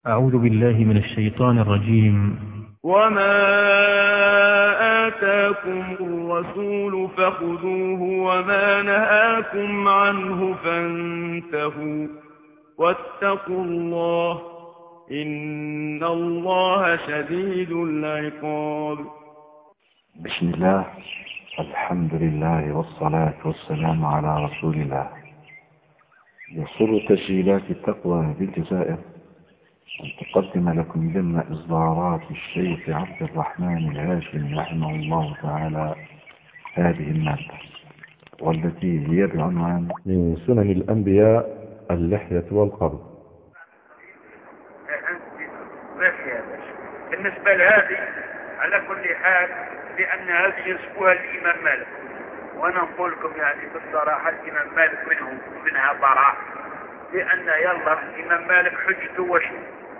أعوذ بالله من الشيطان الرجيم. وما آتاكم الرسول فخذوه وما نهاكم عنه فانتهوا واتقوا الله إن الله شديد العقاب. بسم الله، الحمد لله والصلاة والسلام على رسول الله. يسر تسجيلات التقوى بالجزائر أن تقدم لكم ضمن إصدارات الشيخ عبد الرحمن الهاشمي رحمه الله تعالى هذه المادة، والتي هي بعنوان من سنن الأنبياء اللحية والقرض. ما فيها بس بالنسبة لهذه على كل حال، لأن هذه ينسبوها الإمام مالك، وأنا نقول لكم يعني بالصراحة الإمام مالك منها براء، لأن يلا الإمام مالك حجته وشو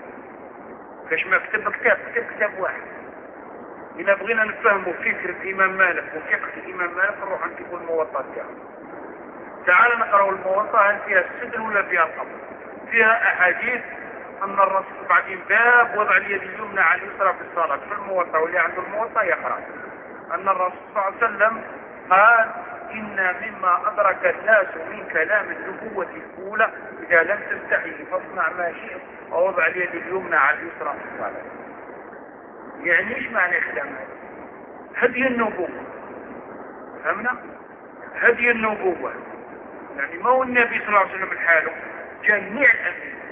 كاش ما كتب كتاب واحد. إذا بغينا نفهموا فكر الإمام مالك وفقه الإمام مالك نروح نجيبوا الموطأ تاعو. تعال نقرأوا الموطأ، هل فيها السدر ولا فيها القبر؟ فيها أحاديث أن الرسول بعدين باب وضع اليد اليمنى على اليسرى في الصلاة في الموطأ، واللي عنده الموطأ يقرأ أن الرسول صلى الله عليه وسلم قال: إن مما أدرك الناس من كلام النبوة الأولى إذا لم تستحي فاصنع ما شئت ووضع اليد اليمنى على اليسرى في الصلاة. يعني إيش معنى الكلام هذا؟ هدي النبوة، فهمنا؟ هدي النبوة يعني ما هو النبي صلى الله عليه وسلم لحاله، جميع الأنبياء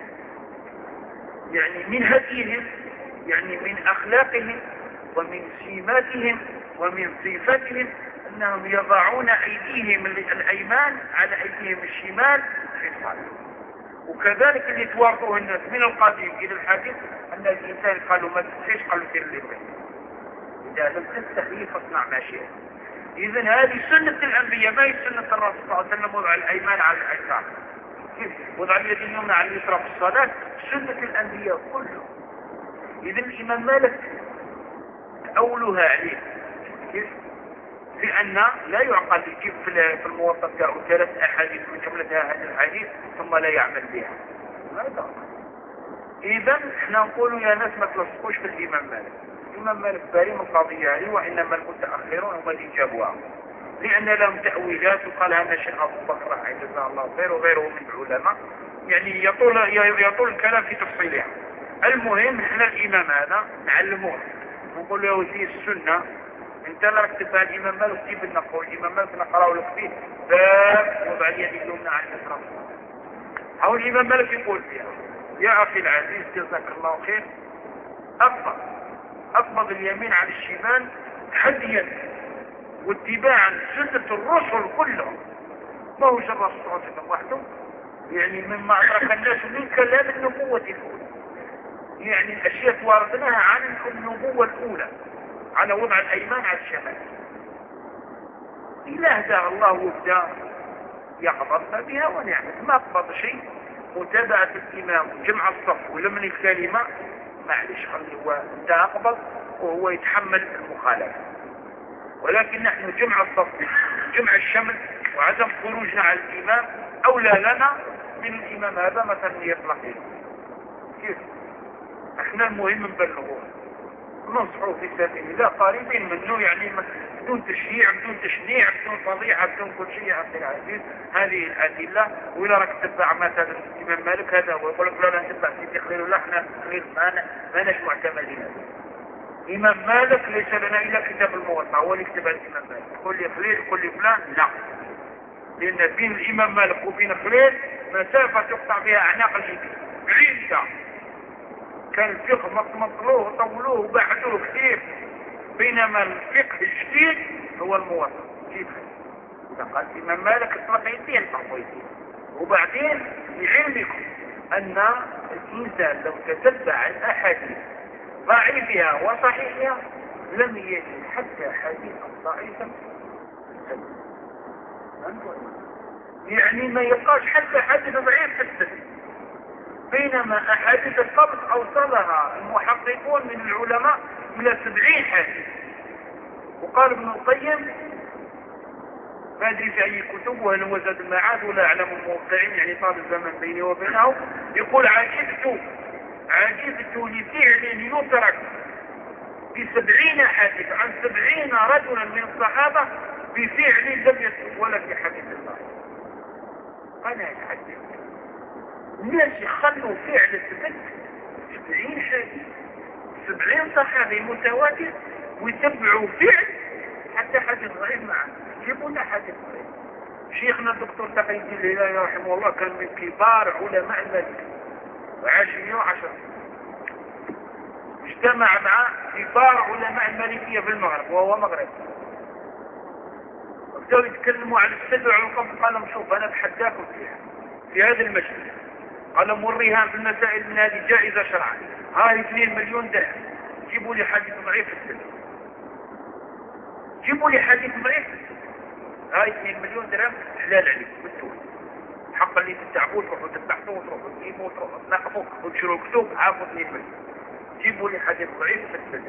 يعني من هديهم، يعني من أخلاقهم ومن سماتهم ومن صفاتهم أنهم يضعون أيديهم الأيمان على أيديهم الشمال في الصلاة. وكذلك اللي توارثوه الناس من القديم إلى الحديث أن الإنسان قالوا ما تستحيش، قالوا دير اللي بغيت، إذا لم تستحي فاصنع ما شئت. إذن هذه سنة الأنبياء، ما هي سنة الرسول صلى الله عليه وسلم وضع الأيمان على الأيسار، وضع اليد اليمنى على اليسرى في الصلاة، سنة الأنبياء كله. إذن الإمام مالك تأولها عليه كيف؟ لأن لا يعقل يجيب في الموطأ تاعو 3 أحاديث من جملتها هذه الحديث ثم لا يعمل بها، ما يدرك. إذن احنا نقول يا ناس ما تلصقوش في الإمام مالك. الإمام مالك بريء من القضية هذه، وإنما المتأخرون هم اللي جابوها، لأن لهم تأويلات وقالها أن الشيخ أبو بكر جزاه الله خير وغيره من العلماء، يعني يطول الكلام في تفصيلها. المهم احنا الإمام هذا نعلموه، نقول له في السنة انت لا ركتب على الإمام مالك جيب النقول الإمام مالك نقرأه لك فيه باب وضع اليد اليمنى على اليسرى. أو الإمام مالك يقول فيها: يا أخي العزيز جزاك الله خير، أقبض اليمين على الشمال هديا واتباعا سنة الرسل كلهم، ما هو الرسول صلى الله عليه وسلم وحده، يعني مما أدرك الناس من كلام النبوة الأولى، يعني الأشياء تواردناها عن النبوة الأولى على وضع الأيمان على الشمال. إذا هدى الله وابدأ يقبضنا بها ونعمل، ما قبض شيء متابعة الإمام جمع الصف ولمن الكلمة معلش خليه هو انت أقبض وهو يتحمل المخالفة، ولكن نحن جمع الصف جمع الشمل وعدم خروجنا على الإمام أولى لنا من الإمام هذا مثلا يطلق كيف؟ احنا المهم نبلغوه ننصحوا في سبيل الله قريبين منه، يعني بدون تشييع بدون تشنيع بدون فضيحة بدون كل شيء. يا أخي العزيز هذه الأدلة، وإذا راك تتبع مثلا الإمام مالك هذا ويقول لك لا نتبع سيدي خليل ولا احنا خليل ما نش معتمدين. الإمام مالك ليس لنا إلا كتاب الموطأ هو اللي كتب الإمام مالك. قل لي خليل قل لي فلان لا، لأن بين الإمام مالك وبين خليل مسافة تقطع بها أعناق الإبل بعيدة. كان الفقه مطلوه وطولوه وبعدوه كثير، بينما الفقه الجديد هو الموطأ. كيف؟ إذا قال الإمام مالك اطلق يدين تقويتين. وبعدين لعلمكم أن الإنسان لو تتبع الأحاديث ضعيفها وصحيحها لم يجد حتى حديثا ضعيفا، يعني ما يبقاش حتى حديث ضعيف في السنة، بينما أحاديث القبض أوصلها المحققون من العلماء إلى 70 حديث. وقال ابن القيم ما أدري في أي كتب وهل هو زاد المعاد ولا أعلم الموقعين، يعني طال الزمن بيني وبينه، يقول عجبت عجبت لفعل يترك ب70 حديث عن 70 رجلا من الصحابة بفعل لم يثبت ولا في حديث الله. أنا أتحدث الناس يخلوا فعل الثبت 70 حديث 70 صحابي متواتر ويتبعوا فعل حتى حديث ضعيف معه يجيبوا لنا حديث ضعيف. شيخنا الدكتور تقي الدين الهلالي رحمه الله كان من كبار علماء الملك وعاش 110 اجتمع مع كبار علماء المالكية في المغرب وهو مغربي وبدأوا يتكلموا على السد وعلى القبض. قال لهم شوف أنا بحداكم في هذا المجلس قال لهم والرهان في المسائل من هذه جائزة شرعا هاي 2 مليون درهم جيبوا لي حديث ضعيف في السد جيبوا لي حديث ضعيف هاي 2 مليون درهم حلال عليكم بالدول حق اللي تتعبوا تروحوا تبحثوا وتروحوا تجيبوا وتروحوا تنقفوا وتشروا كتب عافوا 2 مليون جيبوا لي حديث ضعيف في السد.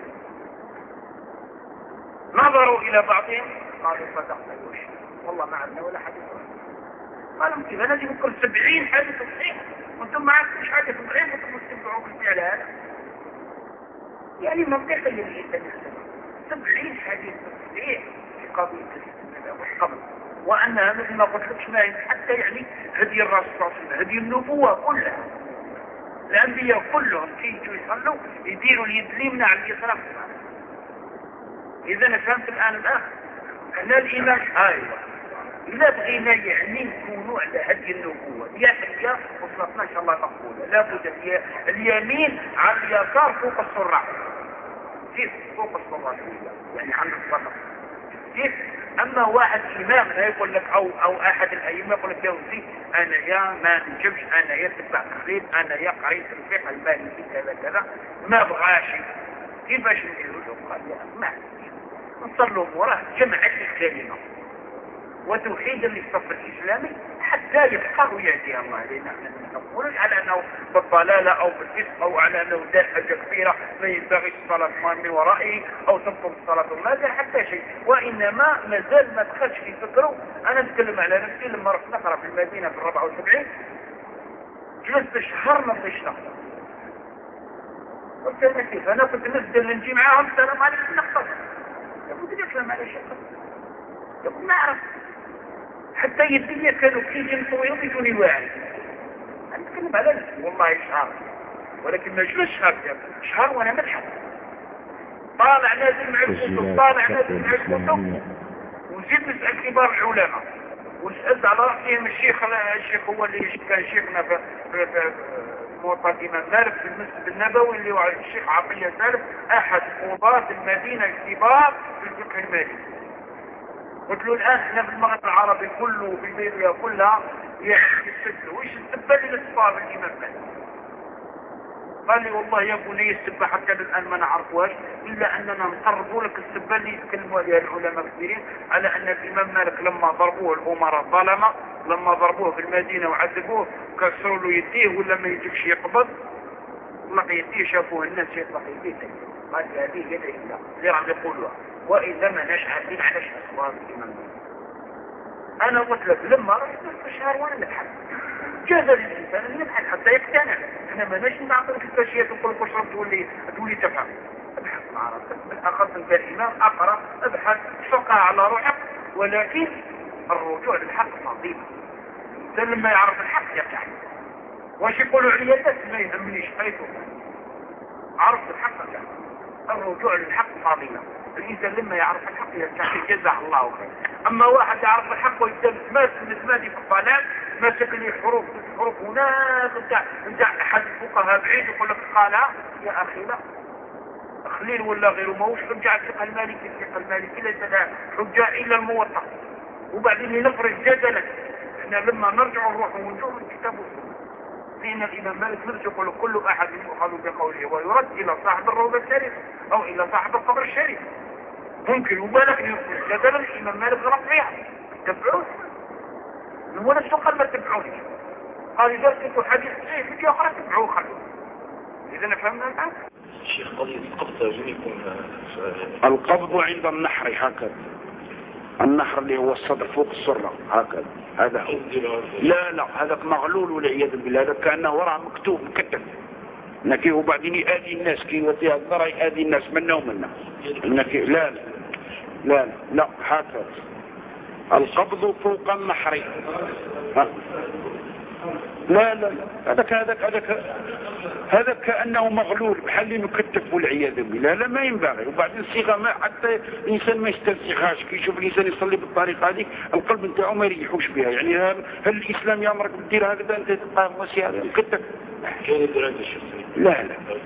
نظروا الى بعضهم قالوا صدقنا يوش والله ما عندنا ولا حديث ضعيف. قالوا كيف انا اجيب كل 70 حديث صحيح وانتم ما عندكوش حديث ضعيف وانتم تتبعوا في الفعل هذا يعني منطقي اللي يتناسب 70 حديث صحيح في قضيه القبر وانها مثل ما قلت لك شمال حتى يعني هدي الرسول صلى الله عليه وسلم هدي النبوه كلها الانبياء كلهم كي يصلوا يديروا اليد اليمنى على اليسرى. اذا انا فهمت الان الاخ ان الامام ايوه اذا بغينا يعني نكونوا على هدي النبوه يا حيا وصلتنا ان شاء الله مقبوله لابد اليمين على اليسار فوق السرعه كيف فوق السرعه يعني عند الصلاه كيف. اما واحد امام لا يقول لك او احد الائمه يقول لك يا ولدي انا يا ما نجمش انا يا تبع تقليد انا يا قريت الفقه المالكي كذا كذا ما بغاش كيفاش نديروا له؟ قال يا ما نصلوا وراه جمعت الكلمه وتوحيد للصف الاسلامي حتى يفقه ويهدي الله لنا. ما نقولش على انه بالضلاله او بالفسق او على انه دار حاجه كبيره ما ينبغيش الصلاه من ورائه او تبطل الصلاه ما حتى شيء وانما مازال ما دخلش في فكره. انا نتكلم على نفسي لما رحت نقرا في المدينه في 74 جلست شهر ما بغيتش نقرا قلت انا كيف انا كنت نزل نجي معاهم السلام عليكم نقرا يقول لي السلام عليكم يقول ما اعرف حتى يدي كانوا كي ينطوا يضيفوني واعي. انا نتكلم على نفسي والله شهر ولكن ما جلس شهر وانا ملحق طالع نازل مع الكتب طالع نازل مع الكتب وزيد نسال كبار العلماء ونسال على راسهم الشيخ هو اللي كان شيخنا في موطن الامام مالك في المسجد النبوي اللي هو الشيخ عطيه سالم احد قضاة المدينه الكبار في الفقه المالكي. قلت له الان احنا في المغرب العربي كله وفي ليبيا كلها يعني يستدلوا وش السبه اللي نصفها بالامام مالك؟ قال لي والله يا بني السبه حتى الان ما نعرفوهاش الا اننا نقربوا لك السبه اللي يتكلموا عليها العلماء الكبيرين على ان الامام مالك لما ضربوه الامراء الظلمه لما ضربوه في المدينه وعذبوه كسروا له يديه ولا ما يجيبش يقبض طلق يديه شافوه الناس يطلق يديه قال لي هذه يد الله اللي راح يقولوها واذا ما ناش عارفين علاش اسباب الامام مالك. انا قلت لك لما رحت الشهر وانا نبحث جاز للانسان ان يبحث حتى يقتنع. احنا ما ناش نعطيك الفاشيه تقول لك اشرب تولي تفهم. ابحث مع راسك اخذت انت الامام اقرا ابحث شقها على روحك ولكن الرجوع للحق فضيله. الانسان لما يعرف الحق يرجع واش يقولوا عليا الناس ما يهمنيش حيث عرفت الحق يرجع. الرجوع للحق فضيله. الانسان لما يعرف الحق يرجع جزاه الله خير. اما واحد يعرف الحق ويبدا متمادي في الضلال ماسك لي حروف هناك نتاع احد الفقهاء بعيد يقول لك قالها يا اخي لا خليل ولا غيره ماهوش حجه على الفقه المالكي. الفقه المالكي ليس لها حجه الا الموطأ. وبعدين نفرض جدلا احنا لما نرجع نروح ونشوف الكتاب والسنه لان الامام مالك نفسه يقول كل احد يؤخذ بقوله ويرد الى صاحب الروضه الشريفه او الى صاحب القبر الشريف. ممكن وبالك يقول جدلا الامام مالك غلط فيها تبعوه هو نفسه قال ما تبعوش قال اذا كنتوا حديث صحيح في اخرى تبعوه خلوه. اذا فهمنا الان شيخ قضية القبض يكون القبض عند النحر هكذا النحر اللي هو الصدر فوق السرة هكذا هذا لا هذاك مغلول والعياذ بالله هذا كأنه وراء مكتوب مكتب انك وبعدين يأذي الناس كي وفيها الضرر يأذي الناس منا ومنا انك لا لا لا لا هكذا القبض فوق النحر. لا لا هذا كأنه مغلول بحال مكتف والعياذ بالله. لا ما ينبغي. وبعدين الصيغه ما حتى الانسان ما يسترسخهاش كي يشوف الانسان يصلي بالطريقه هذه القلب نتاعو ما يريحوش بها. يعني هل الاسلام يامرك بدير هكذا انت تبقى مسير مكتف؟ لا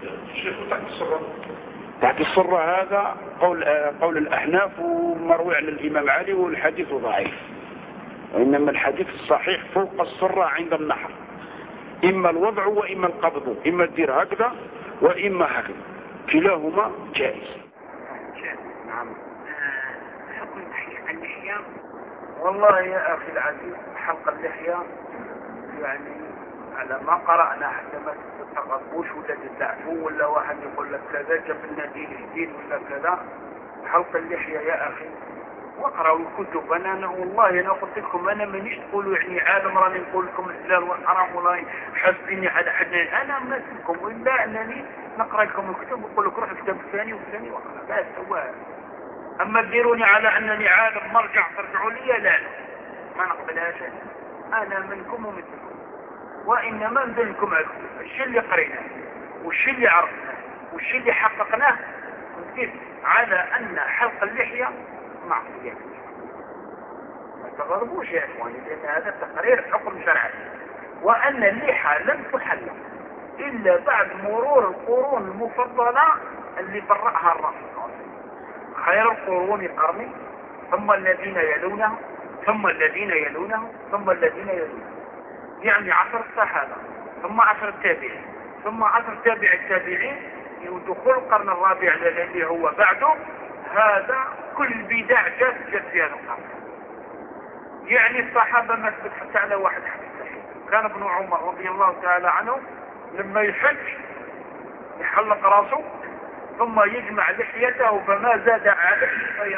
تحت الصرة هذا قول الأحناف ومروي عن الإمام علي والحديث ضعيف. وإنما الحديث الصحيح فوق الصرة عند النحر إما الوضع وإما القبض، إما الدير هكذا وإما هكذا، كلاهما جائز. نعم. حكم اللحية. والله يا أخي العزيز حلق اللحية يعني على ما قرأنا حتى ما تتغبوش ولا تدعفوا ولا واحد يقول لك كذا جاب لنا دين جديد ولا كذا. حلق اللحية يا أخي واقرأوا الكتب. أنا والله أنا قلت لكم أنا مانيش تقولوا يعني عالم راني نقول لكم الحلال والحرام ولا حاسبيني على حد. أنا ما اسمكم إلا أنني نقرأ لكم الكتب وأقول لك روح الكتاب الثاني والثاني واقرأ لا سواء. أما تديروني على أنني عالم مرجع ترجعوا لي لا ما نقبلهاش. أنا منكم ومثلكم وإنما نزلكم على الكتب الشيء اللي قريناه والشيء اللي عرفناه والشيء اللي حققناه نزيد على أن حلق اللحية معصية. ما تغربوش يا إخواني لأن هذا تقرير حكم شرعي وأن اللحى لم تحلق إلا بعد مرور القرون المفضلة اللي برأها الرسول. خير القرون قرني ثم الذين يلونه ثم الذين يلونه ثم الذين يلونه. يعني 10 الصحابة ثم 10 التابعين ثم 10 تابع التابعين ودخول القرن الرابع الذي هو بعده. هذا كل بدع جت في هذا القرن. يعني الصحابة ما تثبت حتى على واحد حديث. كان ابن عمر رضي الله تعالى عنه لما يحج يحلق راسه ثم يجمع لحيته فما زاد عليه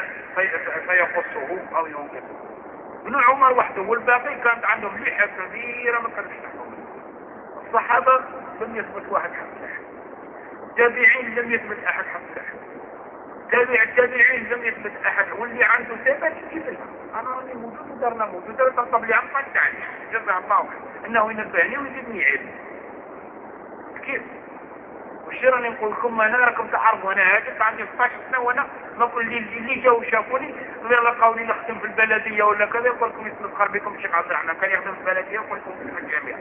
فيقصه او ينقصه. ابن عمر وحده والباقي كانت عندهم لحية كبيرة ما كانش يحلقون. الصحابة لم يثبت واحد حق لحية. التابعين لم يثبت احد حق لحية. التابعين لم يثبت احد واللي عنده ثبت يجيب لها. انا راني موجود ودارنا موجود تنطب لي عم تعني جزاه الله انه ينبهني ويزيدني علم. كيف؟ والشيء راني نقول لكم انا راكم تعرفوا انا هاجت عندي 16 سنه وانا ما كل اللي جاوا شافوني لقاوني نخدم في البلديه ولا كذا يقول لكم يتمسخر بكم الشيخ عبد الرحمن كان يخدم في البلديه يقول لكم في الجامعه.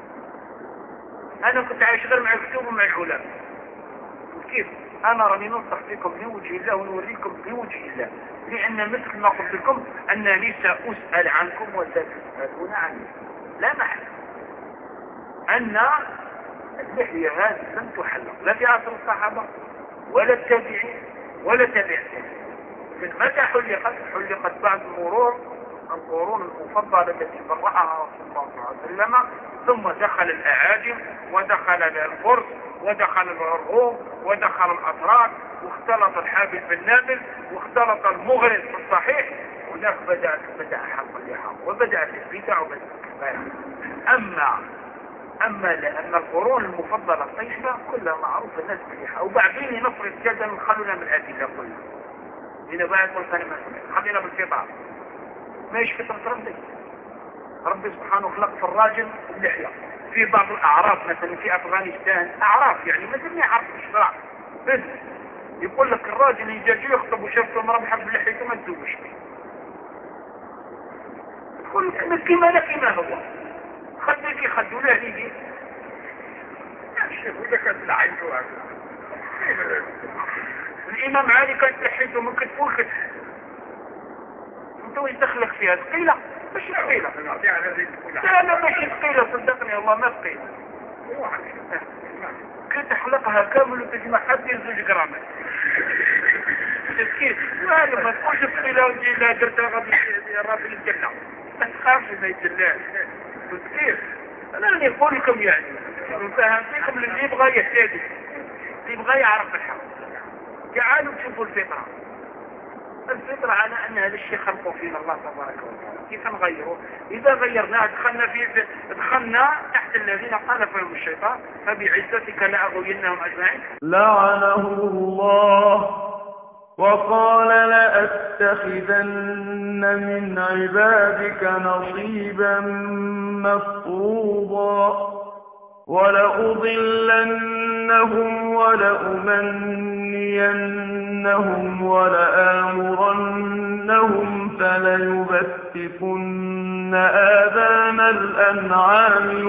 انا كنت عايش غير مع الكتب ومع العلماء. كيف؟ انا راني ننصح فيكم بوجه الله ونوريكم بوجه الله لان مثل ما قلت لكم انني سأسأل عنكم وستسألون عني لا محل. ان اللحية هذه لم تحلق لا في عصر الصحابة ولا التابعين ولا تابعين. من متى حلقت بعد مرور القرون المفضلة التي برأها رسول الله صلى الله عليه وسلم ثم دخل الأعاجم ودخل الفرس ودخل الروم ودخل الأتراك واختلط الحابل بالنابل واختلط المغرب بالصحيح هناك بدأ حلق اللحى وبدأت البدع وبدأت أما القرون المفضلة الطيبة كلها معروفة الناس باللحى. وبعدين نفرض جدلا خلونا من الأدلة كلها هنا بعد كل كلمة خلينا بالفطرة. ماش فطرة ربي سبحانه خلق في الراجل اللحية. في بعض الأعراف مثلا في أفغانستان أعراف يعني مثل ما يعرف الشرع بس يقول لك الراجل يجي يخطب وشافته المرأة بحب لحيته ما تزوجش فيه. يقول لك كما هو خدك يخدوا له يجي شوفوا لك العيشوا. الإمام علي كانت لحيته من كتفه لكتف. انت وش دخلك فيها؟ ثقيلة؟ مش ثقيلة. لا مش ثقيلة صدقني الله ما ثقيلة. كي تحلقها كامل وتجمع حتى يزوج جرامات. كيف؟ ما تقولش ثقيلة وتجي لا درتها غادي راسي الجنة. ما تخافش ما يتجلاش. كيف؟ انا نقول لكم يعني فهمتكم اللي يبغى يهتدي اللي يبغى يعرف الحق. تعالوا تشوفوا الفطرة الفطرة على أن هذا الشيء خلقه فينا الله تبارك وتعالى. كيف نغيره؟ إذا غيرناه دخلنا تحت الذين قال فيهم الشيطان فبعزتك لأغوينهم أجمعين. لعنه الله وقال لأتخذن من عبادك نصيبا مفروضا ولأضلنهم ولأمنينهم ولآمرنهم فليبتكن آذان الأنعام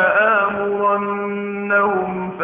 ولآمرنهم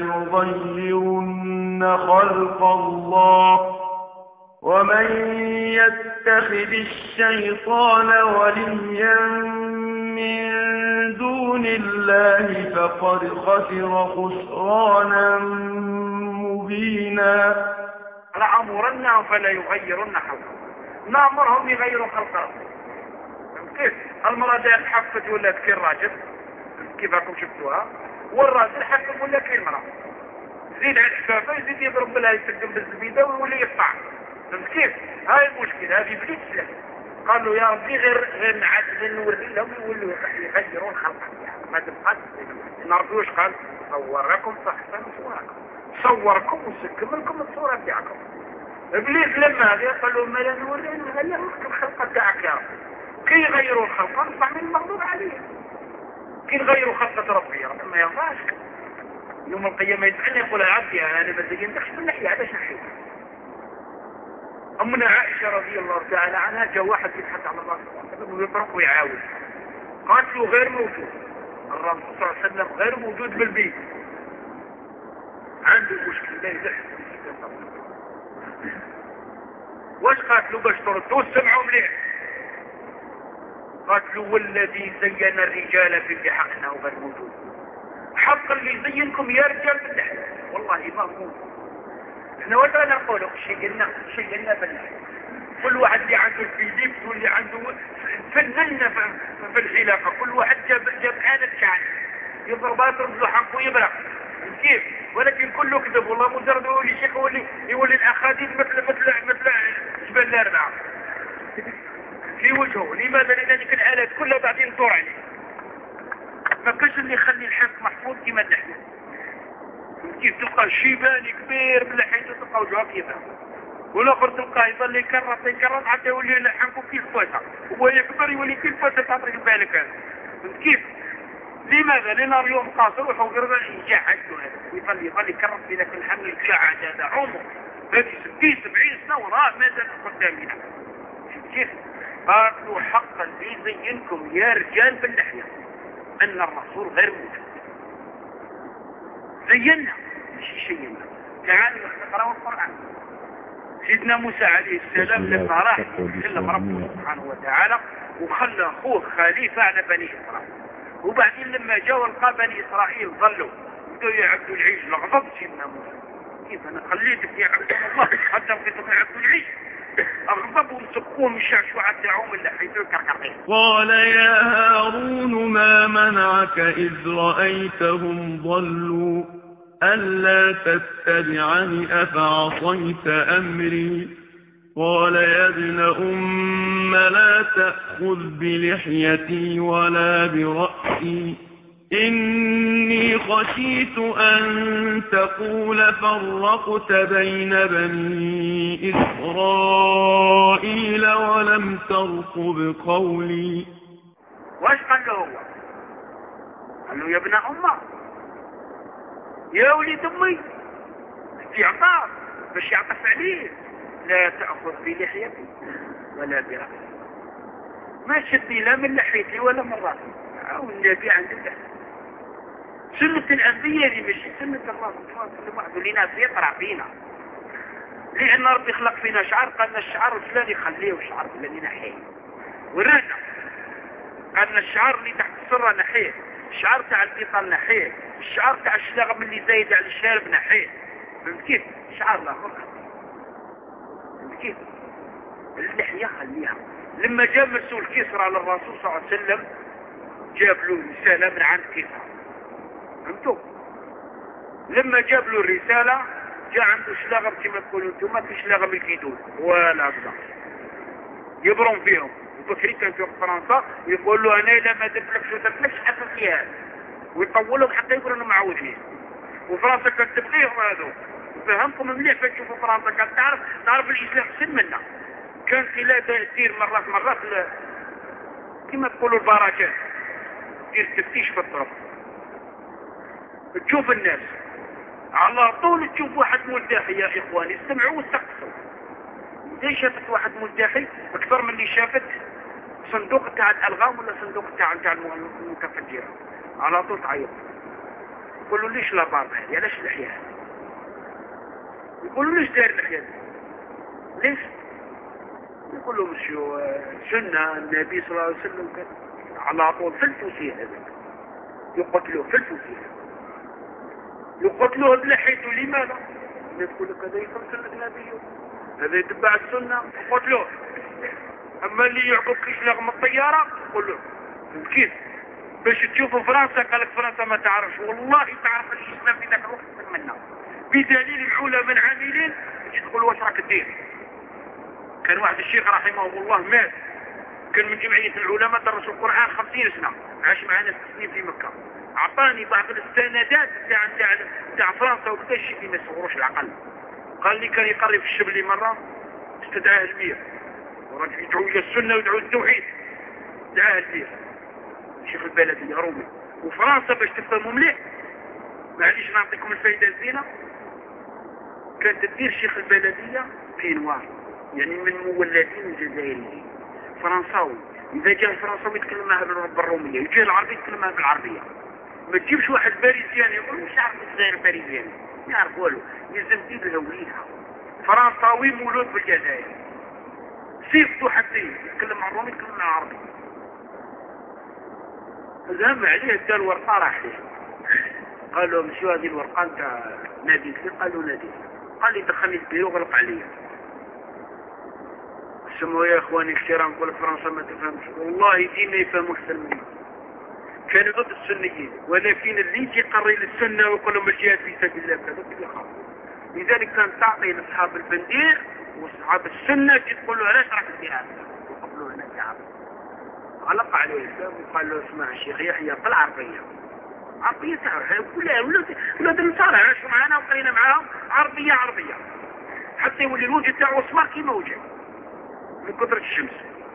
فليغيرن خلق الله ومن يتخذ الشيطان وليا من دون الله فقد خسر خسرانا مبينا. لأمرنهم فلا يغيرن خلقه، نأمرهم يغيروا خلقه. كيف المرأة تحفظ ولا تكون راجل كيف راكم شفتوها، والراجل حفظ ولا تكون مرأة، زيد على الحفافة يزيد يضرب لها يسقم بالزبيدة ويولي يقطع. فهمت كيف؟ هاي المشكلة هذه بليت سلام. قال له يا ربي غير نعدل نوري لهم يولوا يغيرون خلقه ما تبقى نرجو. واش قال؟ صوركم فاحسن صوركم، صوركم وسكم لكم الصورة بتاعكم. ابليس لما هذا قال له ما لا نوري نغير الخلقة بتاعك يا رب. كي يغيروا الخلقة نطلع من المغضوب عليه. كي يغيروا خلقة ربي يا رب ما ينفعش. يوم القيامة يدعني يقول يا عبدي انا ما زينتكش من ناحية علاش نحيي. أمنا عائشة رضي الله تعالى عنها جاء واحد يبحث عن الله سبحانه وتعالى ويطرق ويعاود، قالت له غير موجود، الرسول صلى الله عليه وسلم غير موجود بالبيت، عنده مشكلة لا يزحف. واش قالت له باش تردوا سمعوا مليح؟ قالت له والذي زين الرجال في الحق انه غير موجود. حق اللي يزينكم يا رجال في اللحية والله ما موجود. احنا ولا نقول شيئنا بالله. كل واحد اللي عنده الفيزيكس واللي عنده فننا في الحلاقة، كل واحد جاب آلة شعر يضربها ترمزه حق ويبرق كيف، ولكن كله كذب والله. مجرد يولي شيخ يولي الأخاديد مثل جبل الأربعة في وجهه. لماذا؟ لأن هذيك الآلات كلها بعدين تدور عليه. ما كاش اللي يخلي الحق محفوظ كما نحن. كيف تلقى شيباني كبير بلحيته تلقى وجهه كيفه، والاخر تلقاه يظل يكرر حتى يولي لحمه كيف فوسه، هو يكبر يولي كيف فوسه تعطيك بالك هذا. فهمت كيف؟ لماذا؟ لان اليوم قاصر وحوقر يجعد هذا يظل يكرر في ذاك الحمل الجعد هذا عمره هذه 60 70 سنه وراء مازال قدامنا. فهمت كيف؟ قالوا حقا يزينكم يا رجال باللحيه ان الرسول غير موجود. زينا شيئنا. تعالوا نقرأ القرآن. سيدنا موسى عليه السلام لما راح كلم ربه سبحانه وتعالى وخلى أخوه خليفة على بني إسرائيل، وبعدين لما جاء لقى بني إسرائيل ظلوا بدوا يعبدوا العيش لغضب سيدنا موسى. كيف أنا خليتك يا عبد الله حتى بقيتم يعبدوا العيش؟ أغضبوا ومسكوهم من الشعشوعة تاعهم اللي حيثوا الكركرين. قال يا هارون ما منعك إذ رأيتهم ضلوا ألا تتبعني أفعصيت أمري. قال يا ابن أم لا تأخذ بلحيتي ولا برأسي إني خشيت أن تقول فرقت بين بني إسرائيل ولم ترقب قولي. واش قال له هو؟ قال له يا ابن أمه يا وليد أمي استعطاف باش يعطف عليه لا تأخذ بلحيتي ولا برأسي، ما شدني لا من لحيتي ولا من رأسي. والنبي عند اللحية سنة الأنبياء دي ماشي سنة الله سبحانه وتعالى لنا يطرع فينا، لأن ربي خلق فينا شعر قالنا الشعر الفلاني خليه والشعر الفلاني نحيه، ورانا قالنا الشعر اللي تحت السرة نحيه، الشعر تاع البطن نحيه، الشعر تاع الشلغم اللي زايد على الشارب نحيه. فهمت كيف؟ الشعر الآخر فهمت كيف؟ اللحية خليها. لما جاء مسؤول كسرى للرسول صلى الله عليه وسلم جاب له رسالة من عند كسرى، فهمتوا؟ لما جاب له الرسالة جاء عنده شلاغم كما تقولوا انتم ما في شلاغم الكيدون ولا هكذا يبرم فيهم. وبكري كان في فرنسا يقول له انا اذا ما درتلكش ودرتلكش اساسيات ويطولهم حتى يقولوا انهم معودين. وفرنسا كانت تبقيهم هذو. فهمكم مليح فاش تشوفوا فرنسا كانت تعرف الاسلام حسن منا. كان خلال دير مرات كما تقولوا البركات دير تفتيش في الطرق تشوف الناس على طول تشوف واحد ملتحي يا اخواني استمعوا واستقصوا. زي شافت واحد ملتحي اكثر من اللي شافت صندوق تاع الالغام ولا صندوق تاع المتفجرة على طول تعيط. يقولوا ليش لا بارد هذه علاش اللحية هذه؟ يقولوا ليش داير اللحية هذه؟ ليش؟ يقول له مشيو سنة النبي صلى الله عليه وسلم كان على طول في الفوسيل هذاك يقتلوه في الفوسيل يقتلوه بلحيته. لماذا؟ يقول لك هذا يفهم سنة النبي هذا يتبع السنة يقتلوه. اما اللي يعقب كيشلغ من الطيارة يقول له كيف باش تشوفوا فرنسا قال لك فرنسا ما تعرفش والله تعرف الاسلام في ذاك الوقت منا بدليل العلماء العاملين يدخل واش راك دير. كان واحد الشيخ رحمه الله مات كان من جمعية العلماء درسوا القرآن 50 سنة عاش معنا 6 سنين في مكة. اعطاني بعض السندات تاع فرنسا وبدا الشيء اللي ما يصوروش العقل. قال لي كان يقرب في الشبلي مرة استدعاه المير ورجع يدعو الى السنة ويدعو التوحيد دعاه المير الشيخ البلدي رومي. وفرنسا باش تفهموا مليح معليش نعطيكم الفايدة الزينة كانت تدير الشيخ البلدية بينوار يعني من مولدين الجزائريين فرنساوي. اذا جاء الفرنساوي يتكلم معها بالرومية يجي العربي يتكلم معها بالعربية. ما تجيبش واحد باريزيان يقول مش عارف الجزائر باريزيان ما يعرف والو يلزم تجيب الهوية. فرنساوي مولود في الجزائر سيفتو حتى يتكلم مع الرومي يتكلم مع العربي. زهم عليه ادى الورقة راح ليه قال له مشيو هذه الورقة انت ناديك فيه؟ قال له ناديك. قال لي دخلني البيرو وغلق عليا. سموا يا اخواني الكرام نقول فرنسا ما تفهمش والله دينا يفهموا اكثر مني. كانوا ضد السنيين ولكن اللي يجي يقري للسنه ويقول لهم الجهاد في سبيل الله هذا اللي يخاف. لذلك كان تعطي لاصحاب البندير واصحاب السنه تقول له علاش راك دير هذا يقبلوا هنا الشعب. علق عليه الاسلام وقال له اسمع الشيخ يحيى قل عربيه عربيه تعرف ولاد النصارى عاشوا معنا وقرينا معاهم عربيه حتى يولي الوجه تاعو اسمر كيما وجه من كثرة الشمس.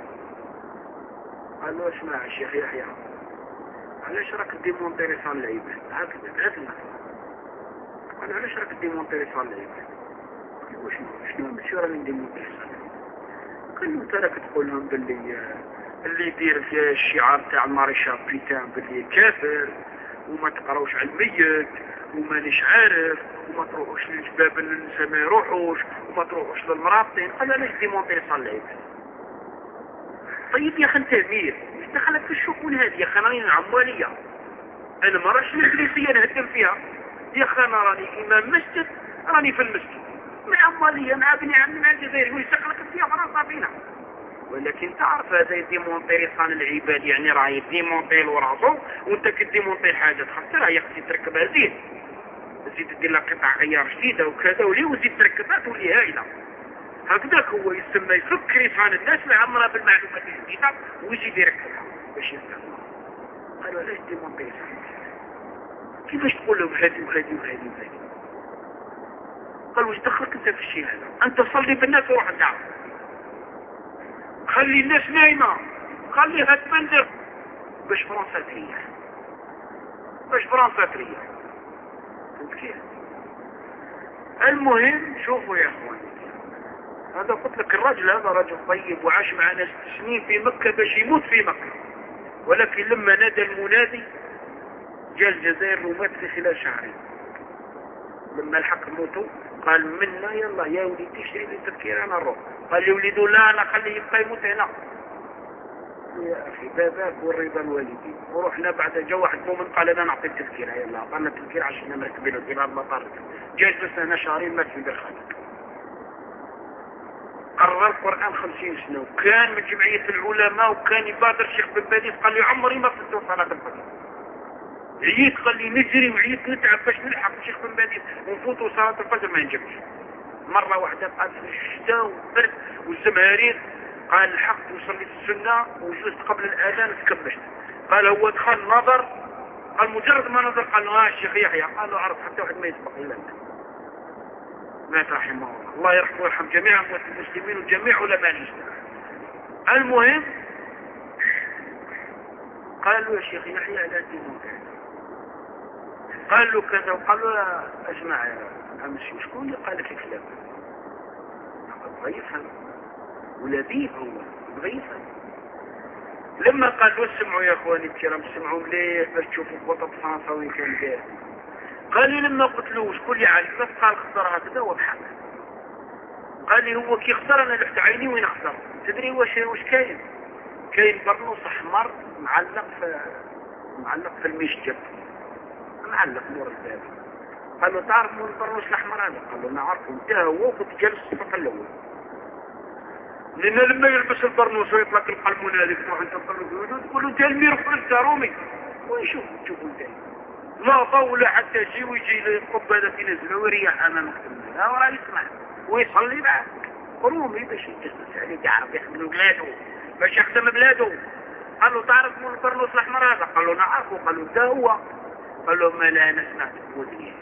قال له اسمع الشيخ يحيى علاش راك ديمونتيري صال العباد هكذا تعرفنا. قال علاش راك ديمونتيري صال العباد؟ قال شنو ماشي راني ديمونتيري صال. قال له انت راك تقول لهم اللي يدير في الشعار تاع الماريشال بيتان باللي كافر وما تقراوش على الميت ومانيش عارف وما تروحوش للجباب النساء ما يروحوش وما تروحوش للمرابطين. قال علاش ديمونتيري صال العباد؟ طيب يا اخي انت امير ايش دخلك في الشؤون هذه يا اخي؟ راني عماليه انا ما راش الانجليزيه نهدم فيها يا اخي. انا راني امام مسجد راني في المسجد مع عماليه مع ابني عمي مع الجزائر ويشتغلك فيها فرنسا فينا. ولكن تعرف هذا يديمونتيري صان العباد يعني راه يديمونتي له راسو وانت كديمونتي حاجه تخسرها يا اخي تركبها زيد دير لها قطع غيار جديده وكذا وزيد تركبها تولي هايله. هكذاك هو يسمى يفك ريفان الناس ويعمرها بالمعلومات الجديده ويزيد يركبها باش يفهمها. قالوا علاش ديمونتيري صان كيفاش تقول لهم هذه وهذه؟ قال واش دخلك انت في الشيء هذا؟ انت صلي بالناس وروح دعوه خلي الناس نايمه خليها تبندر باش فرنسا تريح فهمت كيف؟ المهم شوفوا يا اخواني هذا قلت لك الرجل هذا رجل طيب وعاش معنا 6 سنين في مكة باش يموت في مكة. ولكن لما نادى المنادي جاء الجزائر ومات في خلال 2 شهر. لما الحق موتوا قال منا يلا يا وليدي اشتري لي تذكير انا نروح. قال لي وليدو لا انا خليه يبقى يموت هنا. يا اخي باباك والرضا الوالدين. ورحنا بعد جا واحد مؤمن قال انا نعطي التذكير يلا عطانا التذكير عشان مركبين في المطار. جا جلسنا هنا 2 شهر مات في برخانك. قرر القرآن 50 سنة وكان من جمعية العلماء وكان يبادر الشيخ بن باديس قال لي عمري ما فتوا صلاة الفجر عييت قال لي نجري وعييت نتعب باش نلحق الشيخ بن بادية ونفوتوا صلاة الفجر ما نجمش. مرة واحدة قال في الشتاء والبرد والزمهرير قال لحقت وصليت السنة وجلست قبل الأذان تكبشت. قال هو دخل نظر قال مجرد ما نظر قال له الشيخ يحيى قال له عرف حتى واحد ما يسبق إلا أنت. مات رحمه الله، الله يرحمه ويرحم جميع أموات المسلمين وجميع علماء الإسلام. المهم قال له يا شيخ يحيى لا تنسى، قال له كذا وقال له اسمع يا امشي وشكون اللي قال لك الكلام؟ بغى يفهم ولذيذ هو بغى يفهم. لما قال له اسمعوا يا اخواني الكرام اسمعوا مليح باش تشوفوا خطط فرنسا وين كان داير. قال لي لما قلت له شكون اللي عارف قال خسر هكذا وضحك. قال لي هو كي خسر انا لحت عيني وين خسر؟ تدري واش كاين؟ كاين برنوس احمر معلق في المشجب معلق نور الباب. قال له تعرف من البرنوس الاحمر هذا؟ قال له نعرفه انت هو كنت جالس في الصف الاول. لان لما يلبس البرنوس ويطلق القلمون هذيك تروح انت تقول له انت المير انت رومي ويشوف تشوفوا انت لا طول حتى يجي ويجي القبه ينزل ويريح امامك لا وراه يسمع ويصلي معك رومي باش يتجسس عليه يعرف يخدم بلاده باش يخدم بلاده. قال له تعرف من البرنوس الاحمر هذا؟ قال له نعرفه. قال له ده هو. قال له ما لا انا سمعت بودني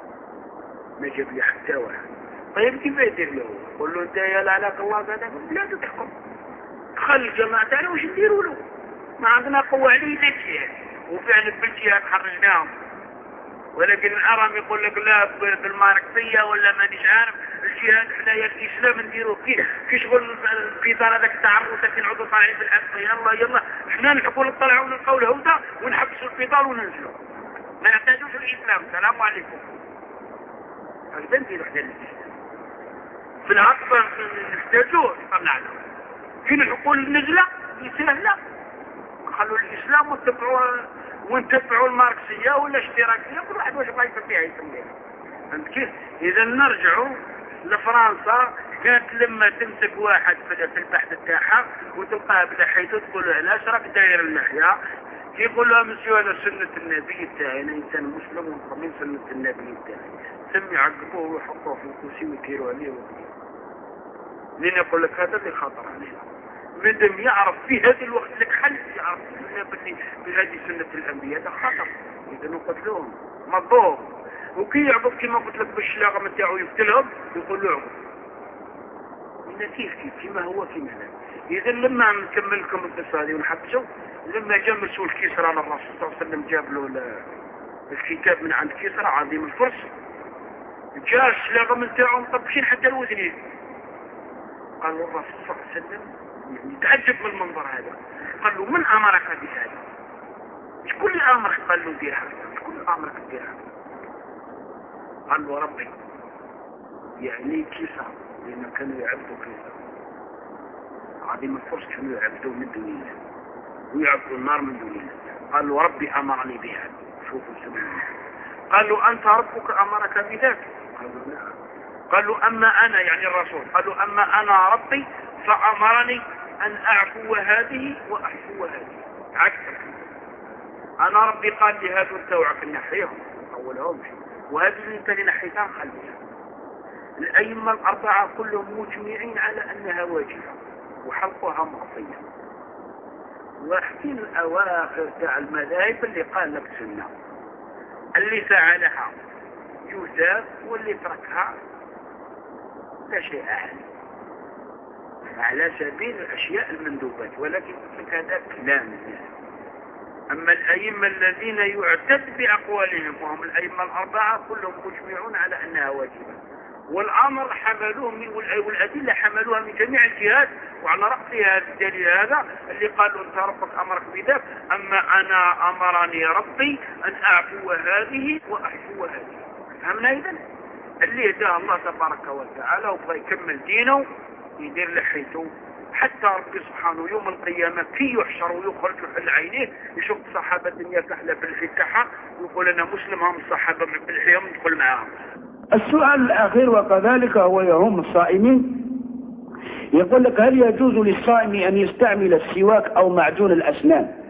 ما جاب لي حتى واحد. طيب كيف يدير له؟ قول له انت يا لعنك الله هذا بلاده تحكم خلي الجماعه تاعنا واش نديروا له؟ ما عندنا قوه عليه نجي وفعلا بالجهاد خرجناهم. ولكن الارم يقول لك لا بالماركسيه ولا مانيش عارف الجهاد حنايا الاسلام نديروه كي شغل القطار هذاك تاع الروسه نعودوا طالعين في الاسفل يلا حنا نحبوا نطلعوا ونلقاو الهوده ونحبسوا القطار وننزلوا ما نحتاجوش الاسلام. السلام عليكم. هكذا نديروا حنا في العقبه نحتاجوه طلعنا كي نحبوا النزله سهله خلوا الاسلام ونتبعوا الماركسيه ولا اشتراكيه كل واحد واش بغا يسميها يسميها. فهمت كيف؟ اذا نرجعوا لفرنسا كانت لما تمسك واحد في البحث تاعها وتلقاه بلحيته تقول له علاش راك داير اللحيه؟ يقول له مسيو انا سنه النبي تاعي انا انسان مسلم ونقبل سنه النبي تاعي. سمي عقبوه ويحطوه في الكرسي ويديروا عليه لين يقول لك هذا اللي خاطر عليه. مادام يعرف في هذا الوقت لك حل يعرف بهذه سنة الأنبياء هذا خطر. إذا نقتلوهم مضوب وكي يعبد كما قلت لك بالشلاغة متاعو يقتلهم يقول له عبد من كيف كما هو كما لا. إذا لما نكمل لكم القصة هذه ونحبسوا لما جاء مسؤول كسرى للرسول صلى الله عليه وسلم جاب له الكتاب من عند كسرى عظيم الفرس جاء الشلاغة متاعو مطبشين حتى الوزنين. قال له الرسول صلى الله عليه وسلم يعني تعجب من المنظر هذا. قال له من امرك بهذا؟ شكون اللي امرك؟ قال له دير هذا. شكون اللي امرك دير هذا؟ قال له ربي يعني كيسا لان كانوا يعبدوا كيسا عظيم الفرس كانوا يعبدوا من دون الله ويعبدوا النار من دون الله. قال له ربي امرني بهذا. شوفوا السبب. قال له انت ربك امرك بذاك؟ قال له نعم. قال له اما انا يعني الرسول قال له اما انا ربي فأمرني أن أعفو هذه وأحفو هذه عكسك. أنا ربي قال لي هذا التوعك نحيهم أولهم وهذه اللي انت نحيتها خليها. الأئمة الأربعة كلهم مجمعين على أنها واجبة وحلقها معصية. واحدين الأواخر تاع المذاهب اللي قال لك سنة اللي فعلها يثاب واللي تركها لا شيء عليه على سبيل الأشياء المندوبات. ولكن هذا كلام. أما الأئمة الذين يعتد بأقوالهم وهم الأئمة الأربعة كلهم مجمعون على أنها واجبة والأمر حملوه والأدلة حملوها من جميع الجهات وعلى رأسها الدليل هذا اللي قالوا أنت ربك أمرك بذلك أما أنا أمرني ربي أن أعفو هذه وأحفو هذه. فهمنا إذن اللي هداه الله تبارك وتعالى وبغى يكمل دينه يدير لحيته حتى ربي سبحانه يوم القيامة كي يحشر ويخرج له عينيه يشوف صحابة الدنيا كحلة بالفتحة ويقول أنا مسلم هم الصحابة بالحيام ندخل معهم. السؤال الأخير وكذلك هو يهم الصائمين. يقول لك هل يجوز للصائم أن يستعمل السواك أو معجون الأسنان؟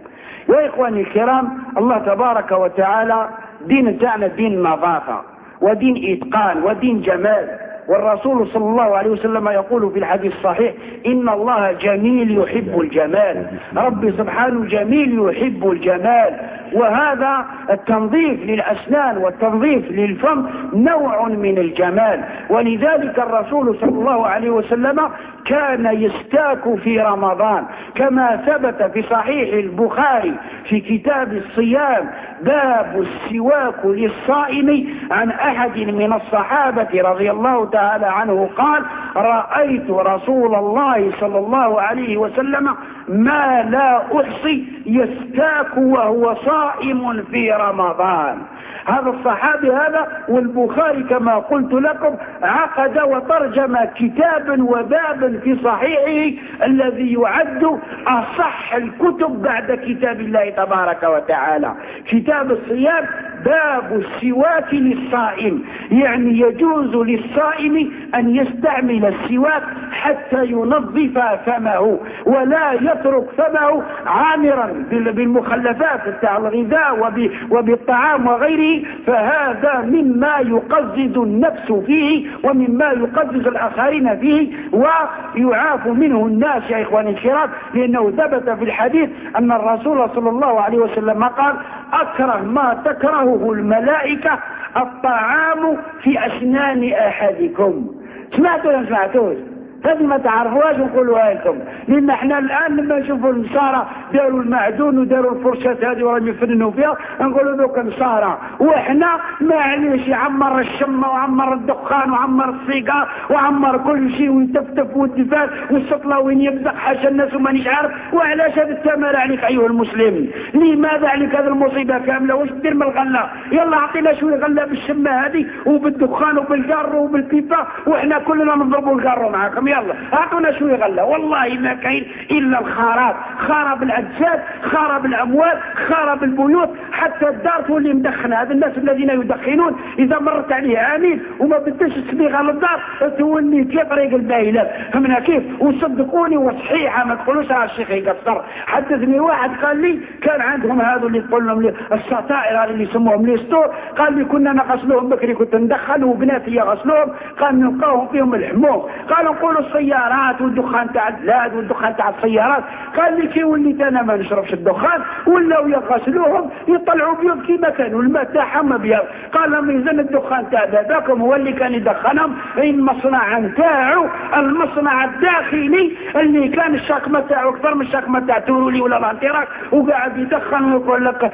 وإخواني الكرام، الله تبارك وتعالى دين تاعنا دين نظافة ودين إتقان ودين جمال. والرسول صلى الله عليه وسلم يقول في الحديث الصحيح: إن الله جميل يحب الجمال. ربي سبحانه جميل يحب الجمال. وهذا التنظيف للأسنان والتنظيف للفم نوع من الجمال. ولذلك الرسول صلى الله عليه وسلم كان يستاك في رمضان، كما ثبت في صحيح البخاري في كتاب الصيام باب السواك للصائم عن أحد من الصحابة رضي الله تعالى عنه قال: رأيت رسول الله صلى الله عليه وسلم ما لا أحصي يستاك وهو صائم في رمضان. هذا الصحابي هذا، والبخاري كما قلت لكم عقد وترجم كتابا وبابا في صحيحه الذي يعد أصح الكتب بعد كتاب الله تبارك وتعالى، كتاب الصيام باب السواك للصائم. يعني يجوز للصائم أن يستعمل السواك حتى ينظف فمه ولا يترك فمه عامرا بالمخلفات بتاع الغذاء وبالطعام وغيره، فهذا مما يقزز النفس فيه ومما يقزز الآخرين فيه ويعاف منه الناس يا إخواني الكرام. لأنه ثبت في الحديث أن الرسول صلى الله عليه وسلم قال: أكره ما تكرهه الملائكة الطعام في أسنان أحدكم. سمعتوا ولا سمعتوش؟ هذه ما تعرفوهاش نقولوها لكم، لان احنا الان لما نشوفوا النصارى داروا المعدون وداروا الفرشات هذه وراهم يفننوا فيها نقولوا ذوك نصارى، واحنا معليش يعمر الشمه وعمر الدخان وعمر السيجار وعمر كل شيء ويتفتف والدفاع والسطله وين يبزق حاشا الناس ومانيش عارف. وعلاش هذا التمر عليك ايها المسلم؟ لماذا عليك هذه المصيبه كامله؟ واش دير من الغله؟ يلا اعطينا شويه غله بالشمه هذه وبالدخان وبالجار وبالبيبه واحنا كلنا نضربوا الجار معاكم. يلا اعطونا شويه غله. والله ما كاين الا الخراب، خرب الاجساد، خرب الاموال، خرب البيوت، حتى الدار تولي مدخنه. هذا الناس الذين يدخنون اذا مرت عليه عامل وما بدش الصبيغه للدار تولي كطريق البايلات. فهمنا كيف؟ وصدقوني وصحيحه ما تقولوش على الشيخ يقصر. حدثني واحد قال لي كان عندهم هذو اللي تقول لهم السطائر اللي يسموهم ليستور، قال لي كنا نغسلوهم بكري، كنت ندخل وبناتي يغسلوهم، قال نلقاهم فيهم الحموم. قال نقولوا السيارات والدخان تاع البلاد والدخان تاع السيارات. قال لي كي وليت انا ما نشربش الدخان ولاو يغسلوهم يطلعوا بيض كيما كانوا الماء تاعهم ابيض. قال لهم اذن الدخان تاع باباكم هو اللي كان يدخنهم، المصنع نتاعو المصنع الداخلي اللي كان الشاكمه تاعو اكثر من الشاكمه تاع تورولي ولا لانتراك، وقاعد يدخن ويقول لك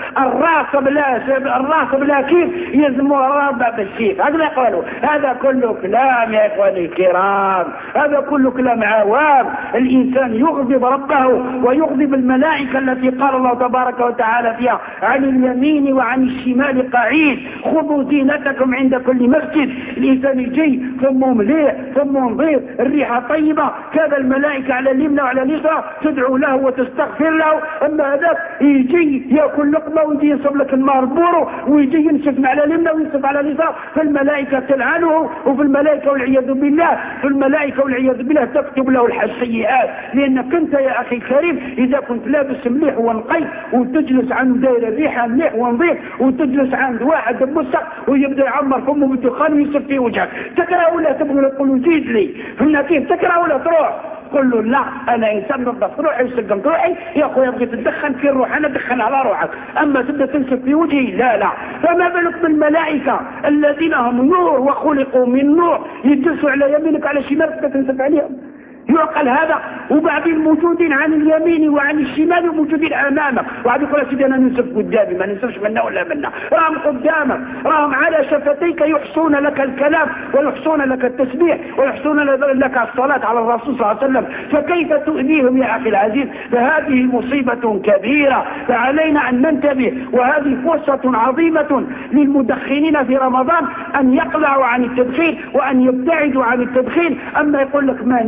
الراس بلا كيف يلزموا الرابع بالسيف. هذا يقولوا هذا كله كلام يا اخواني الكرام، هذا كله كلام عوام. الإنسان يغضب ربه ويغضب الملائكة التي قال الله تبارك وتعالى فيها: عن اليمين وعن الشمال قعيد، خذوا زينتكم عند كل مسجد. الإنسان يجي ثم مليح ثم نظيف، الريحة طيبة، كذا الملائكة على اليمنى وعلى اليسرى تدعو له وتستغفر له. أما هذاك يجي يأكل لقمة ويجي ينصب لك النار بورو ويجي ينشف على اليمنى وينصب على اليسار، فالملائكة تلعنه، وفي الملائكة والعياذ بالله في الملائكة والعياذ بالله تكتب له السيئات. لأنك أنت يا أخي الكريم إذا كنت لابس مليح ونقي وتجلس عند داير الريحة مليح ونظيف وتجلس عند واحد بمسك ويبدأ يعمر فمه بالدخان ويصب في وجهك، تكره ولا تبغى تقول زيد لي؟ فهمنا كيف؟ تكره ولا تروح؟ قل له لا انا انسان نظف روحي وسقم روحي يا اخويا، بغيت تدخن في الروح انا دخن على روحك، اما تبدا تنسب في وجهي لا. فما بالك بالملائكه الذين هم نور وخلقوا من نور، يجلسوا على يمينك على شمالك تنسب عليهم؟ يعقل هذا؟ وبعدين موجودين عن اليمين وعن الشمال وموجودين امامك، وعاد يقول سيدي انا ننسف قدامي، ما ننسفش منا ولا منا، راهم قدامك، راهم على شفتيك يحصون لك الكلام ويحصون لك التسبيح ويحصون لك الصلاة على الرسول صلى الله عليه وسلم، فكيف تؤذيهم يا اخي العزيز؟ فهذه مصيبة كبيرة، فعلينا ان ننتبه. وهذه فرصة عظيمة للمدخنين في رمضان ان يقلعوا عن التدخين وان يبتعدوا عن التدخين. اما يقول لك ما نجمتش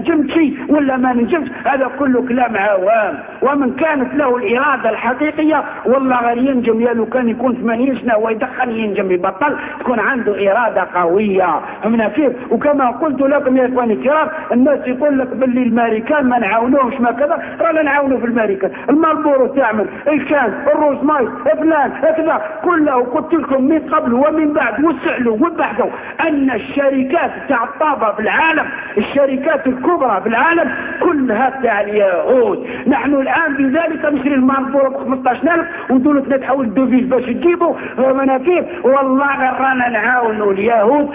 نجي ولا ما ننجمش، هذا كله كلام عوام. ومن كانت له الإرادة الحقيقية والله غير ينجم، يا لو كان يكون 80 سنة ويدخن ينجم يبطل، تكون عنده إرادة قوية. فهمنا كيف؟ وكما قلت لكم يا إخواني الكرام، الناس يقول لك باللي الامريكان ما نعاونوهمش ما كذا، رانا نعاونوا في الامريكان، المالبورو تعمل، الكان، الروز مايس، فلان كذا كله. وقلت لكم من قبل ومن بعد وسألوا وبحثوا أن الشركات تاع الطابة في العالم، الشركات الكبرى في العالم كلها تاع اليهود. نحن الآن بذلك نشري المالبورو ب 15,000 ودولتنا تحول الدوفيز باش تجيبوا مناكير. والله غير رانا نعاونوا اليهود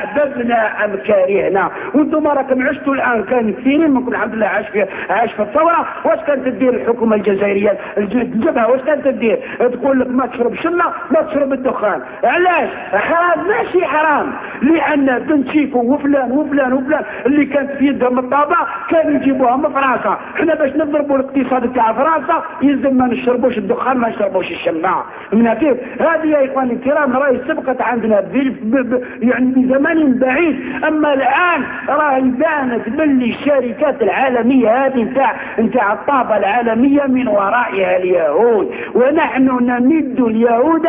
أحببنا أم كرهنا. وانتم راكم عشتوا الآن، كان كثيرين منكم الحمد لله عاش في الثورة. واش كانت تدير الحكومة الجزائرية الجبهة؟ واش كانت تدير؟ تقول لك ما تشرب شلة، ما تشرب الدخان. علاش؟ حرام؟ ماشي حرام، لأن بنت شيفو وفلان وفلان وفلان اللي كانت في يدهم الطابة كانوا يجيبوها من فرنسا. احنا باش نضربوا الاقتصاد تاع فرنسا يلزم ما نشربوش الدخان، ما نشربوش الشماعة. من كيف؟ هذه يا إخواني الكرام راهي سبقت عندنا يعني بزمن بعيد. أما الآن راهي بانت باللي الشركات العالمية هذه نتاع الطابة العالمية من ورائها اليهود، ونحن نمد اليهود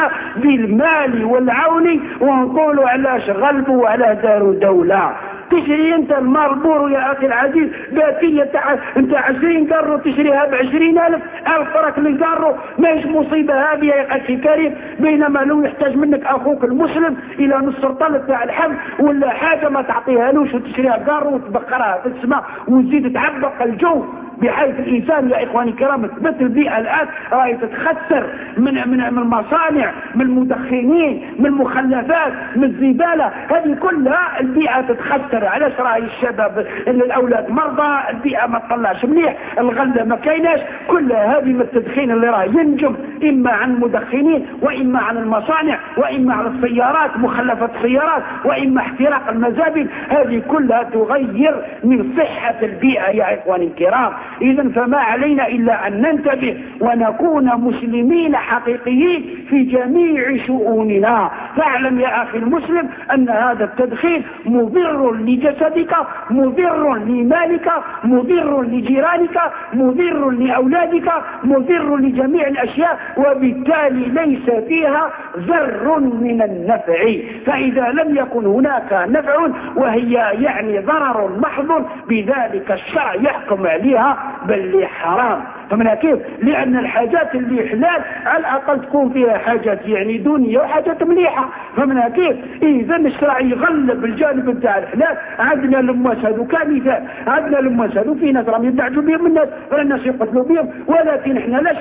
بالمال والعون ونقولوا علاش غلبوا وعلى داروا دولة. تشري انت الماربورو يا اخي العزيز باتية انت 20 قارو تشريها ب20,000 فرق للقارو، ماهيش مصيبة هذه يا اخي كريم؟ بينما لو يحتاج منك اخوك المسلم الى نص طلب تاع اللحم ولا حاجة ما تعطيها لوش وتشريها قارو وتبقرها في السماء وتزيد تعبق الجو، بحيث الإنسان يا إخواني الكرام تثبت البيئة الآن راهي تتخسر من المصانع، من المدخنين، من المخلفات، من الزبالة، هذه كلها البيئة تتخسر. علاش؟ راهي الشباب الأولاد مرضى، البيئة ما تطلعش مليح، الغلة ما كايناش، كلها هذه من التدخين اللي راه ينجم إما عن المدخنين وإما عن المصانع وإما عن السيارات، مخلفات السيارات، وإما احتراق المزابل، هذه كلها تغير من صحة البيئة يا إخواني الكرام. إذن فما علينا إلا أن ننتبه ونكون مسلمين حقيقيين في جميع شؤوننا. فاعلم يا أخي المسلم أن هذا التدخين مضر لجسدك، مضر لمالك، مضر لجيرانك، مضر لأولادك، مضر لجميع الأشياء، وبالتالي ليس فيها ذر من النفع. فإذا لم يكن هناك نفع وهي يعني ضرر محض، بذلك الشرع يحكم عليها بل حرام. فمن كيف؟ لأن الحاجات اللي حلال على الأقل تكون فيها حاجات يعني دنيا وحاجات مليحة. فمن كيف؟ إذا الشرع يغلب الجانب بتاع الحلال. عندنا المساد كمثال، عندنا المساد في ناس راهم يدعجوا بهم الناس والناس يقتلوا بهم، ولكن احنا لا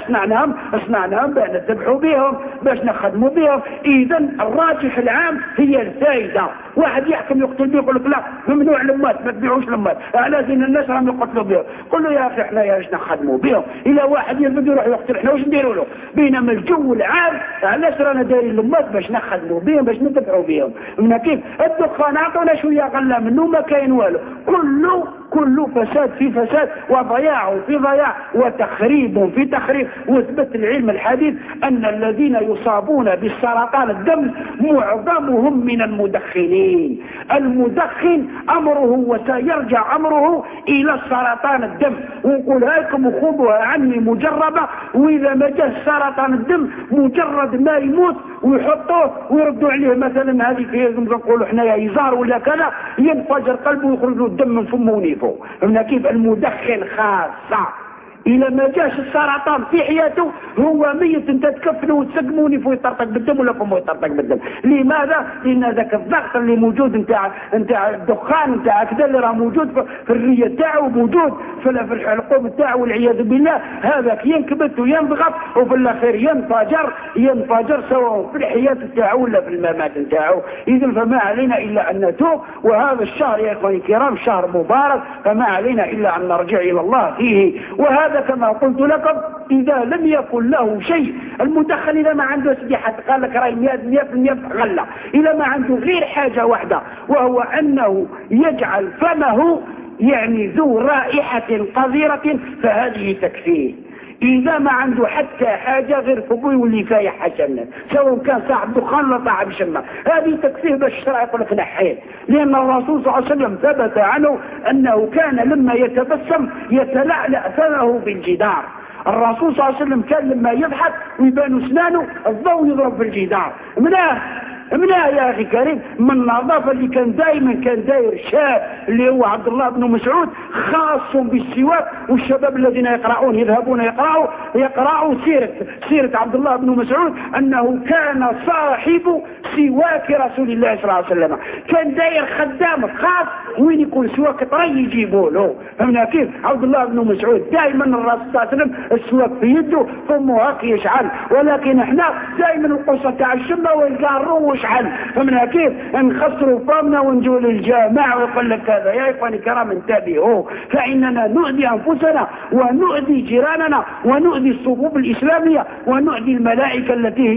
صنعناهم باش نذبحوا بهم، باش نخدموا بهم. إذا الراجح العام هي الفائدة. واحد يحكم يقتل به يقول لك لا ممنوع لمات، ما تبيعوش لمات، لازم الناس راهم يقتلوا بهم. قل له يا أخي احنا يا باش نخدموا بهم. إلى واحد يريد يروح يقتل احنا واش نديروا له؟ بينما الجو العام علاش رانا دايرين لمات؟ باش نخدموا بهم، باش ندفعوا بهم. من كيف؟ الدخان عطونا شويه غله منه ما كاين والو، كله فساد في فساد وضياع في ضياع وتخريب في تخريب. واثبت العلم الحديث أن الذين يصابون بالسرطان الدم معظمهم من المدخنين. المدخن أمره وسيرجع أمره إلى سرطان الدم. ونقول لكم وخذوها عني مجربة، وإذا ما جاء سرطان الدم مجرد ما يموت ويحطوه ويردوا عليه مثلا هذه في نقولوا احنا يا يزار ولا كذا، ينفجر قلبه ويخرج له الدم من فمه ونيفه. فهمنا كيف؟ المدخن خاصة إلى ما جاش السرطان في حياته هو ميت، انت تكفنه وتسقموني فيه يطرطق بالدم ولا فمه يطرطق بالدم. لماذا؟ لأن ذاك الضغط اللي موجود نتاع الدخان نتاع كذا اللي راه موجود في الرية تاعو، موجود في الحلقوم تاعو والعياذ بالله، هذاك ينكبت وينضغط وفي الأخير ينفجر سواء في الحياة تاعو ولا في الممات تاعو. إذن فما علينا إلا أن نتوب. وهذا الشهر يا إخواني الكرام شهر مبارك، فما علينا إلا أن نرجع إلى الله فيه. وهذا كما قلت لكم إذا لم يكن له شيء. المدخن إذا ما عنده سبيحة قال لك رأي 100% غلة، إذا ما عنده غير حاجة واحدة وهو أنه يجعل فمه يعني ذو رائحة قذرة، فهذه تكفيه. إذا ما عنده حتى حاجة غير فبو يولي فايح حسنا، سواء كان صاحب دخان ولا صاحب شمة، هذه تكفيه باش الشرع يقول لك نحيه. لأن الرسول صلى الله عليه وسلم ثبت عنه أنه كان لما يتبسم يتلألأ فمه بالجدار. الرسول صلى الله عليه وسلم كان لما يضحك ويبان اسنانه الضوء يضرب في الجدار. منها يا أخي كريم من النظافة اللي كان دائما كان داير شاب اللي هو عبد الله بن مسعود خاص بالسواك، والشباب الذين يقرؤون يذهبون يقرأوا سيرة عبد الله بن مسعود أنه كان صاحب سواك رسول الله صلى الله عليه وسلم، كان داير خدام خاص وين يكون سواك طري يجيبوا له. فهمنا كيف؟ عبد الله بن مسعود دائما الرسول صلى الله عليه وسلم السواك في يده فمه هاك يشعل، ولكن احنا دائما القصة تاع الشمة والقارو يشعل. فهمنا كيف؟ نخسروا فمنا ونجوا للجامع ويقول لك هذا. يا إخواني الكرام انتبهوا، فإننا نؤذي أنفسنا ونؤذي جيراننا ونؤذي الصفوف الإسلامية ونؤذي الملائكة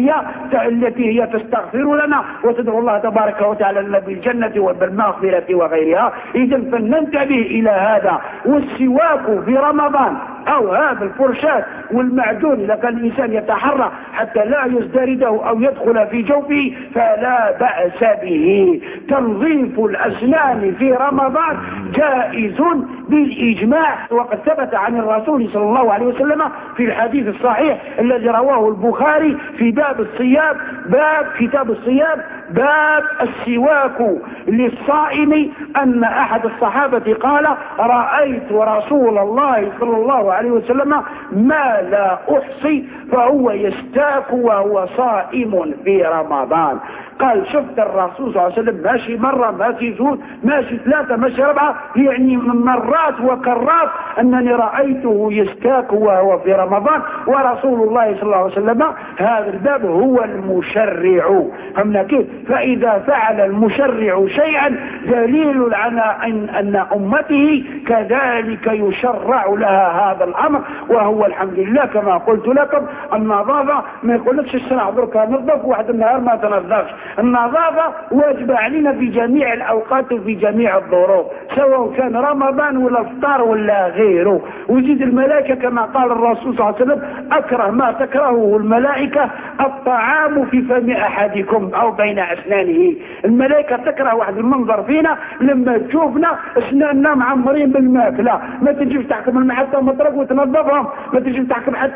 التي هي تستغفر لنا وتدعو الله تبارك وتعالى لنا بالجنة وبالمغفرة وغيرها. إذا فلننتبه إلى هذا. والسواك في رمضان أو هذا الفرشاة والمعدون إذا كان الإنسان يتحرى حتى لا يزدرده أو يدخل في جوفه فلا بأس به. تنظيف الأسنان في رمضان جائز بالإجماع، وقد ثبت عن الرسول صلى الله عليه وسلم في الحديث الصحيح الذي رواه البخاري في باب الصيام، باب كتاب الصيام، باب السواك للصائم، أن أحد الصحابة قال: رأيت رسول الله صلى الله عليه وسلم ما لا أحصي فهو يستاك وهو صائم في رمضان. قال شفت الرسول صلى الله عليه وسلم ماشي مرة، ماشي زود، ماشي ثلاثة، ماشي ربعة، يعني مرات وكرات أنني رأيته يستاك وهو في رمضان. ورسول الله صلى الله عليه وسلم هذا الباب هو المشرع. فهمنا كيف؟ فإذا فعل المشرع شيئا دليل على أن أمته كذلك يشرع لها هذا الأمر. وهو الحمد لله كما قلت لكم النظافة ما يقولكش الشرع درك نظف واحد النهار ما تنظفش. النظافة واجبة علينا في جميع الأوقات وفي جميع الظروف، سواء كان رمضان ولا الفطار ولا غيره. وجد الملائكة كما قال الرسول صلى الله عليه وسلم: أكره ما تكرهه الملائكة الطعام في فم أحدكم أو بين أسنانه. الملائكة تكره واحد المنظر فينا لما تشوفنا أسناننا معمرين بالماكلة، ما تجيش تحكم المحطة مطرق وتنظفهم، ما تجيش تحكم حتى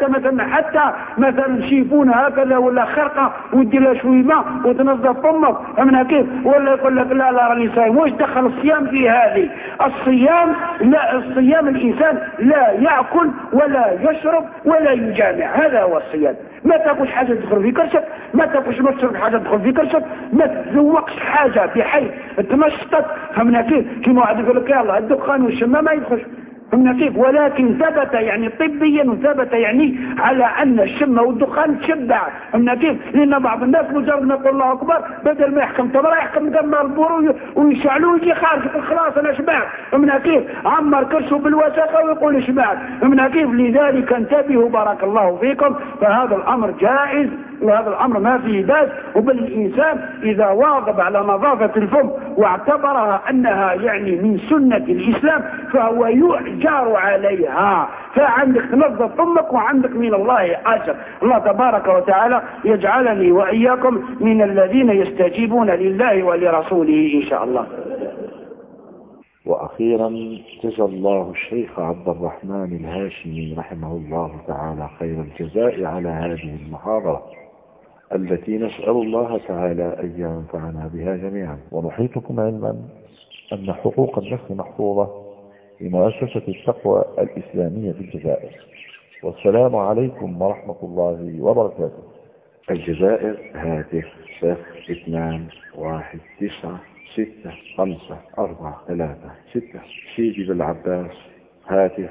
مثلا شيفون هكذا ولا خرقة ودي لها شوي ماء وتنظف فمك. فمنها كيف؟ ولا يقول لك لا راني صايم. وش دخل الصيام في هذه؟ الصيام الإنسان لا يأكل ولا يشرب ولا يجامع، هذا هو الصيام. ما تاكلش حاجة تدخل في كرشك، ما تاكلش ما تشرب حاجة تدخل في كرشك، ما تذوقش حاجة بحيث تنشطك. فمنها كيف؟ كما واحد يقول لك يلا الدخان والشمام ما يدخلش. فهمنا كيف؟ ولكن ثبت يعني طبيا وثبت يعني على أن الشم والدخان تشبع. فهمنا كيف؟ لأن بعض الناس مجرد ما يقول الله أكبر بدل ما يحكم تمرة يحكم جمع البور ويشعلوه ويجي خارج يقول خلاص أنا شبعت. فهمنا كيف؟ عمر كرشه بالوساخة ويقول شبعت. فهمنا كيف؟ لذلك انتبهوا بارك الله فيكم. فهذا الأمر جائز وهذا الأمر ما فيه بأس. وبل الإنسان إذا واظب على نظافة الفم واعتبرها أنها يعني من سنة الإسلام فهو يؤجر عليها. فعندك تنظف فمك وعندك من الله أجر. الله تبارك وتعالى يجعلني وإياكم من الذين يستجيبون لله ولرسوله إن شاء الله. وأخيرا جزا الله الشيخ عبد الرحمن الهاشمي رحمه الله تعالى خير الجزاء على هذه المحاضرة التي نسأل الله تعالى أن ينفعنا بها جميعا. ونحيطكم علما أن حقوق النفس محفوظة لمؤسسة التقوى الإسلامية في الجزائر. والسلام عليكم ورحمة الله وبركاته. الجزائر هاتف 021965436. سيدي بالعباس هاتف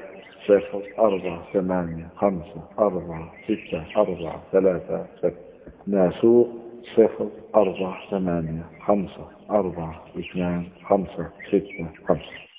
048546436. ناسوق 04854242565.